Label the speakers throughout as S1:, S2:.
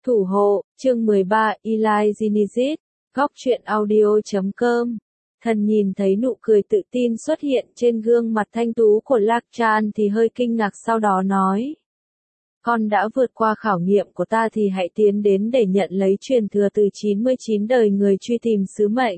S1: Thủ hộ, chương 13, Eli Ginizit, góc truyện audio.com. Thần nhìn thấy nụ cười tự tin xuất hiện trên gương mặt thanh tú của Lạc Chan thì hơi kinh ngạc, sau đó nói. Con đã vượt qua khảo nghiệm của ta thì hãy tiến đến để nhận lấy truyền thừa từ 99 đời người truy tìm sứ mệnh.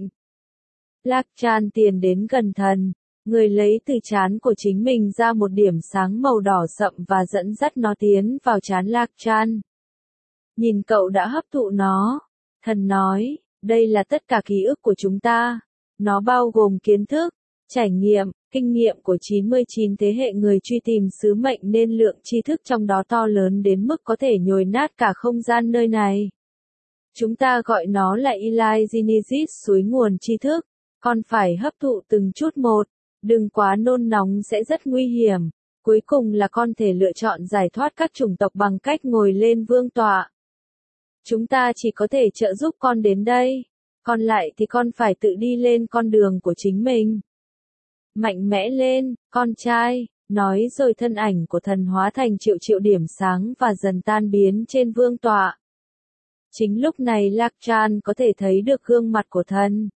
S1: Lạc Chan tiến đến gần thần, người lấy từ trán của chính mình ra một điểm sáng màu đỏ sậm và dẫn dắt nó tiến vào trán Lạc Chan. Nhìn cậu đã hấp thụ nó, thần nói, đây là tất cả ký ức của chúng ta. Nó bao gồm kiến thức, trải nghiệm, kinh nghiệm của 99 thế hệ người truy tìm sứ mệnh, nên lượng tri thức trong đó to lớn đến mức có thể nhồi nát cả không gian nơi này. Chúng ta gọi nó là Eli Ginizit, suối nguồn tri thức. Con phải hấp thụ từng chút một, đừng quá nôn nóng sẽ rất nguy hiểm. Cuối cùng là con thể lựa chọn giải thoát các chủng tộc bằng cách ngồi lên vương tọa. Chúng ta chỉ có thể trợ giúp con đến đây, còn lại thì con phải tự đi lên con đường của chính mình. Mạnh mẽ lên, con trai, nói rồi thân ảnh của thần hóa thành triệu triệu điểm sáng và dần tan biến trên vương tọa. Chính lúc này Lạc Chan có thể thấy được gương mặt của thần.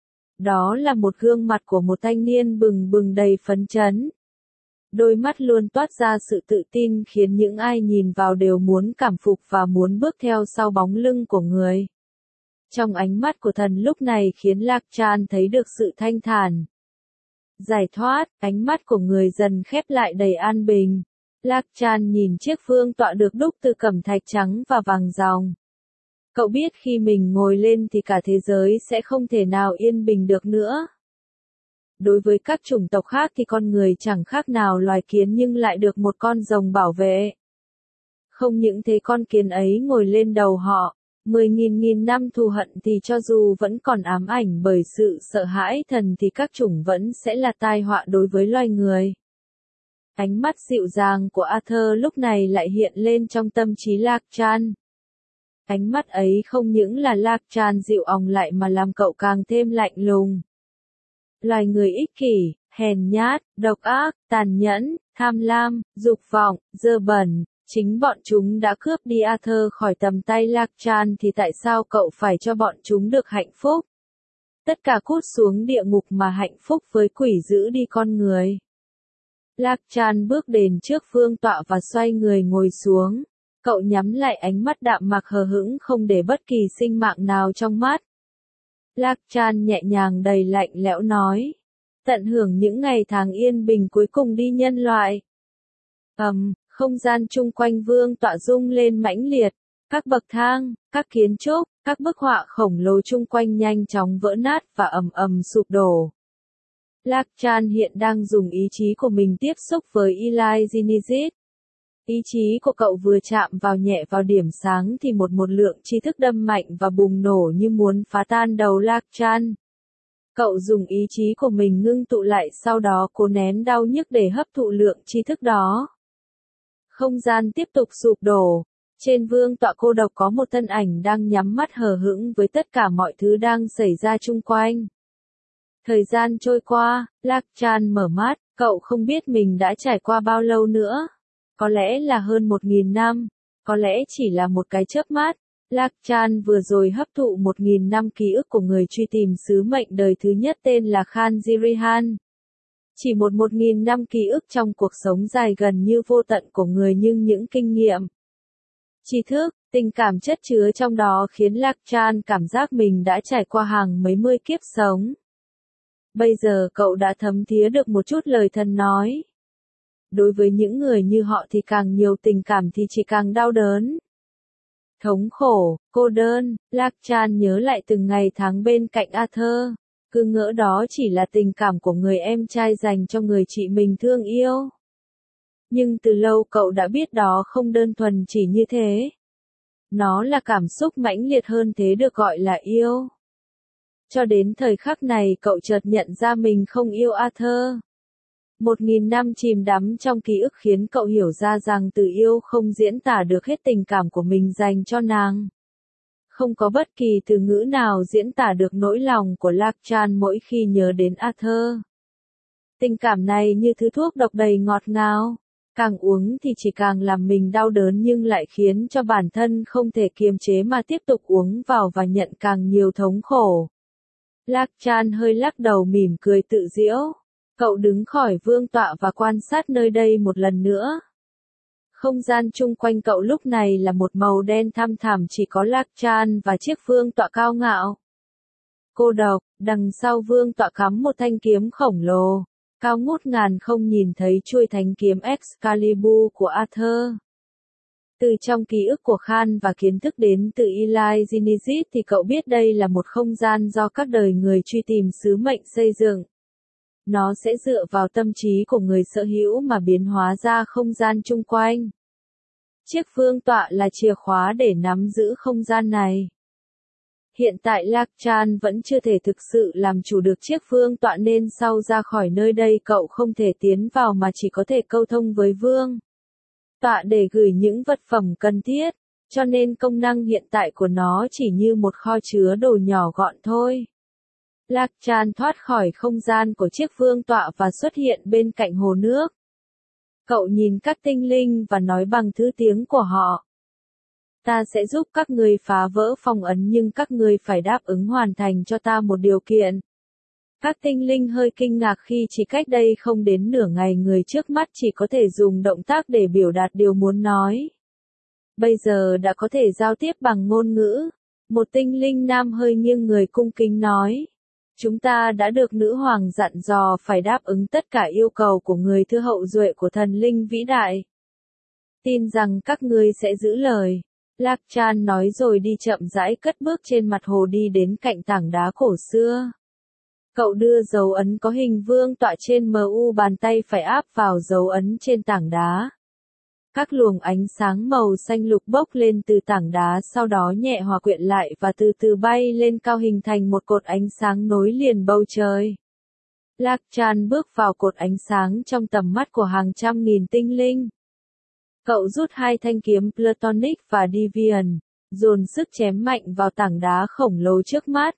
S1: Đó là một gương mặt của một thanh niên bừng bừng đầy phấn chấn. Đôi mắt luôn toát ra sự tự tin khiến những ai nhìn vào đều muốn cảm phục và muốn bước theo sau bóng lưng của người. Trong ánh mắt của thần lúc này khiến Lạc Chan thấy được sự thanh thản. Giải thoát, ánh mắt của người dần khép lại đầy an bình. Lạc Chan nhìn chiếc vương tọa được đúc từ cẩm thạch trắng và vàng ròng. Cậu biết khi mình ngồi lên thì cả thế giới sẽ không thể nào yên bình được nữa. Đối với các chủng tộc khác thì con người chẳng khác nào loài kiến nhưng lại được một con rồng bảo vệ. Không những thế, con kiến ấy ngồi lên đầu họ, 10.000 năm thù hận thì cho dù vẫn còn ám ảnh bởi sự sợ hãi thần thì các chủng vẫn sẽ là tai họa đối với loài người. Ánh mắt dịu dàng của Arthur lúc này lại hiện lên trong tâm trí Lạc Chan. Ánh mắt ấy không những là Lạc Chan dịu òng lại mà làm cậu càng thêm lạnh lùng. Loài người ích kỷ, hèn nhát, độc ác, tàn nhẫn, tham lam, dục vọng, dơ bẩn, chính bọn chúng đã cướp đi Arthur khỏi tầm tay Lạc Chan thì tại sao cậu phải cho bọn chúng được hạnh phúc? Tất cả cút xuống địa ngục mà hạnh phúc với quỷ giữ đi con người. Lạc Chan bước đến trước vương tọa và xoay người ngồi xuống. Cậu nhắm lại ánh mắt đạm mạc hờ hững không để bất kỳ sinh mạng nào trong mắt. Lạc Chan nhẹ nhàng đầy lạnh lẽo nói. Tận hưởng những ngày tháng yên bình cuối cùng đi nhân loại. Không gian chung quanh vương tọa rung lên mãnh liệt. Các bậc thang, các kiến trúc, các bức họa khổng lồ chung quanh nhanh chóng vỡ nát và ầm sụp đổ. Lạc Chan hiện đang dùng ý chí của mình tiếp xúc với Eli Ginizit. Ý chí của cậu vừa chạm vào nhẹ vào điểm sáng thì một lượng tri thức đâm mạnh và bùng nổ như muốn phá tan đầu Lạc Chan. Cậu dùng ý chí của mình ngưng tụ lại, sau đó cố nén đau nhức để hấp thụ lượng tri thức đó. Không gian tiếp tục sụp đổ. Trên vương tọa cô độc có một thân ảnh đang nhắm mắt hờ hững với tất cả mọi thứ đang xảy ra chung quanh. Thời gian trôi qua, Lạc Chan mở mắt, cậu không biết mình đã trải qua bao lâu nữa. Có lẽ là hơn 1.000 năm, có lẽ chỉ là một cái chớp mắt. Lạc Chan vừa rồi hấp thụ 1.000 năm ký ức của người truy tìm sứ mệnh đời thứ nhất tên là Khan Jirihan. Chỉ 1.000 năm ký ức trong cuộc sống dài gần như vô tận của người, nhưng những kinh nghiệm, tri thức, tình cảm chất chứa trong đó khiến Lạc Chan cảm giác mình đã trải qua hàng mấy mươi kiếp sống. Bây giờ cậu đã thấm thía được một chút lời thần nói. Đối với những người như họ thì càng nhiều tình cảm thì chỉ càng đau đớn. Thống khổ, cô đơn, Lạc Chan nhớ lại từng ngày tháng bên cạnh Arthur. Cứ ngỡ đó chỉ là tình cảm của người em trai dành cho người chị mình thương yêu. Nhưng từ lâu cậu đã biết đó không đơn thuần chỉ như thế. Nó là cảm xúc mãnh liệt hơn thế, được gọi là yêu. Cho đến thời khắc này cậu chợt nhận ra mình không yêu Arthur. 1.000 năm chìm đắm trong ký ức khiến cậu hiểu ra rằng từ yêu không diễn tả được hết tình cảm của mình dành cho nàng. Không có bất kỳ từ ngữ nào diễn tả được nỗi lòng của Lạc Chan mỗi khi nhớ đến Arthur. Tình cảm này như thứ thuốc độc đầy ngọt ngào. Càng uống thì chỉ càng làm mình đau đớn nhưng lại khiến cho bản thân không thể kiềm chế mà tiếp tục uống vào và nhận càng nhiều thống khổ. Lạc Chan hơi lắc đầu mỉm cười tự giễu. Cậu đứng khỏi vương tọa và quan sát nơi đây một lần nữa. Không gian chung quanh cậu lúc này là một màu đen thăm thẳm, chỉ có Lạc Chan và chiếc vương tọa cao ngạo. Cô độc, đằng sau vương tọa cắm một thanh kiếm khổng lồ, cao ngút ngàn không nhìn thấy chuôi thanh kiếm Excalibur của Arthur. Từ trong ký ức của Khan và kiến thức đến từ Eli Ginizit thì cậu biết đây là một không gian do các đời người truy tìm sứ mệnh xây dựng. Nó sẽ dựa vào tâm trí của người sở hữu mà biến hóa ra không gian chung quanh. Chiếc vương tọa là chìa khóa để nắm giữ không gian này. Hiện tại Lạc Chan vẫn chưa thể thực sự làm chủ được chiếc vương tọa nên sau ra khỏi nơi đây cậu không thể tiến vào mà chỉ có thể câu thông với vương tọa để gửi những vật phẩm cần thiết, cho nên công năng hiện tại của nó chỉ như một kho chứa đồ nhỏ gọn thôi. Lạc Chan thoát khỏi không gian của chiếc vương tọa và xuất hiện bên cạnh hồ nước. Cậu nhìn các tinh linh và nói bằng thứ tiếng của họ. Ta sẽ giúp các ngươi phá vỡ phong ấn nhưng các ngươi phải đáp ứng hoàn thành cho ta một điều kiện. Các tinh linh hơi kinh ngạc khi chỉ cách đây không đến nửa ngày người trước mắt chỉ có thể dùng động tác để biểu đạt điều muốn nói. Bây giờ đã có thể giao tiếp bằng ngôn ngữ. Một tinh linh nam hơi nghiêng người cung kính nói. Chúng ta đã được nữ hoàng dặn dò phải đáp ứng tất cả yêu cầu của người thứ hậu duệ của thần linh vĩ đại. Tin rằng các ngươi sẽ giữ lời. Lạc Chan nói rồi đi chậm rãi cất bước trên mặt hồ đi đến cạnh tảng đá cổ xưa. Cậu đưa dấu ấn có hình vương tọa trên mu bàn tay phải áp vào dấu ấn trên tảng đá. Các luồng ánh sáng màu xanh lục bốc lên từ tảng đá sau đó nhẹ hòa quyện lại và từ từ bay lên cao hình thành một cột ánh sáng nối liền bầu trời. Lạc Chan bước vào cột ánh sáng trong tầm mắt của hàng trăm nghìn tinh linh. Cậu rút hai thanh kiếm Platonic và Deviant, dồn sức chém mạnh vào tảng đá khổng lồ trước mắt.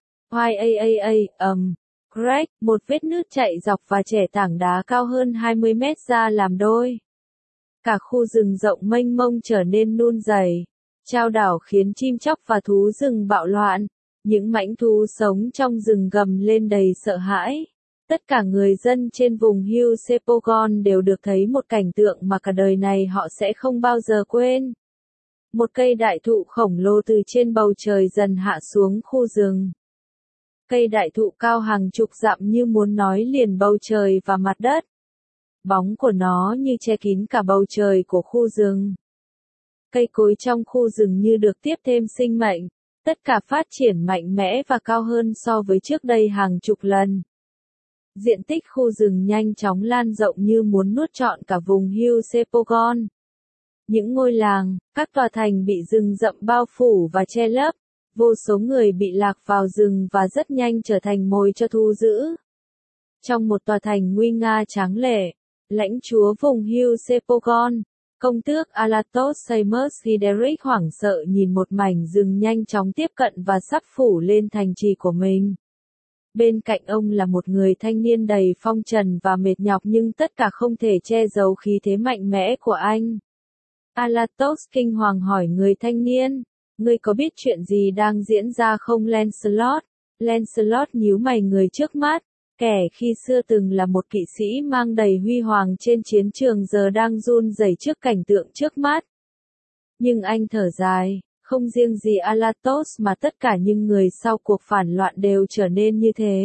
S1: Crack, một vết nứt chạy dọc và chẻ tảng đá cao hơn 20 mét ra làm đôi. Cả khu rừng rộng mênh mông trở nên run rẩy. Chao đảo khiến chim chóc và thú rừng bạo loạn. Những mãnh thú sống trong rừng gầm lên đầy sợ hãi. Tất cả người dân trên vùng Hill Sepogon đều được thấy một cảnh tượng mà cả đời này họ sẽ không bao giờ quên. Một cây đại thụ khổng lồ từ trên bầu trời dần hạ xuống khu rừng. Cây đại thụ cao hàng chục dặm như muốn nói liền bầu trời và mặt đất. Bóng của nó như che kín cả bầu trời của khu rừng. Cây cối trong khu rừng như được tiếp thêm sinh mệnh, tất cả phát triển mạnh mẽ và cao hơn so với trước đây hàng chục lần. Diện tích khu rừng nhanh chóng lan rộng như muốn nuốt trọn cả vùng Hill Sepogon. Những ngôi làng, các tòa thành bị rừng rậm bao phủ và che lấp, vô số người bị lạc vào rừng và rất nhanh trở thành mồi cho thú dữ. Trong một tòa thành nguy nga tráng lệ, lãnh chúa vùng Hill Sepogon, công tước Alatos Seamus Hideric hoảng sợ nhìn một mảnh rừng nhanh chóng tiếp cận và sắp phủ lên thành trì của mình. Bên cạnh ông là một người thanh niên đầy phong trần và mệt nhọc nhưng tất cả không thể che giấu khí thế mạnh mẽ của anh. Alatos kinh hoàng hỏi người thanh niên, ngươi có biết chuyện gì đang diễn ra không Lancelot? Lancelot nhíu mày người trước mắt, kẻ khi xưa từng là một kỵ sĩ mang đầy huy hoàng trên chiến trường giờ đang run rẩy trước cảnh tượng trước mắt. Nhưng anh thở dài. Không riêng gì Alatos mà tất cả những người sau cuộc phản loạn đều trở nên như thế.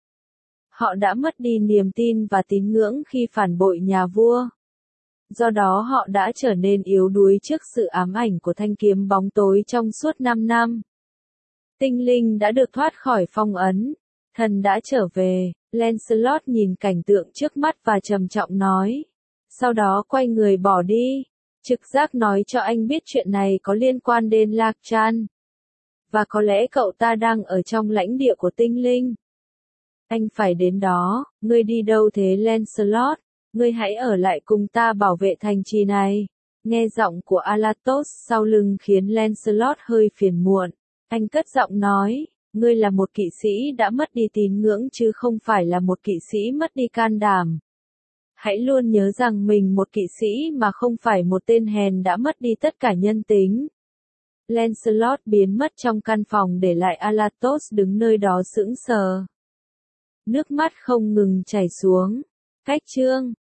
S1: Họ đã mất đi niềm tin và tín ngưỡng khi phản bội nhà vua. Do đó họ đã trở nên yếu đuối trước sự ám ảnh của thanh kiếm bóng tối trong suốt 5 năm. Tinh linh đã được thoát khỏi phong ấn. Thần đã trở về. Lancelot nhìn cảnh tượng trước mắt và trầm trọng nói. Sau đó quay người bỏ đi. Trực giác nói cho anh biết chuyện này có liên quan đến Lạc Chan. Và có lẽ cậu ta đang ở trong lãnh địa của tinh linh. Anh phải đến đó, ngươi đi đâu thế Lancelot? Ngươi hãy ở lại cùng ta bảo vệ thành trì này. Nghe giọng của Alatos sau lưng khiến Lancelot hơi phiền muộn. Anh cất giọng nói, ngươi là một kỵ sĩ đã mất đi tín ngưỡng chứ không phải là một kỵ sĩ mất đi can đảm. Hãy luôn nhớ rằng mình một kỵ sĩ mà không phải một tên hèn đã mất đi tất cả nhân tính. Lancelot biến mất trong căn phòng để lại Alatos đứng nơi đó sững sờ. Nước mắt không ngừng chảy xuống. Cách chương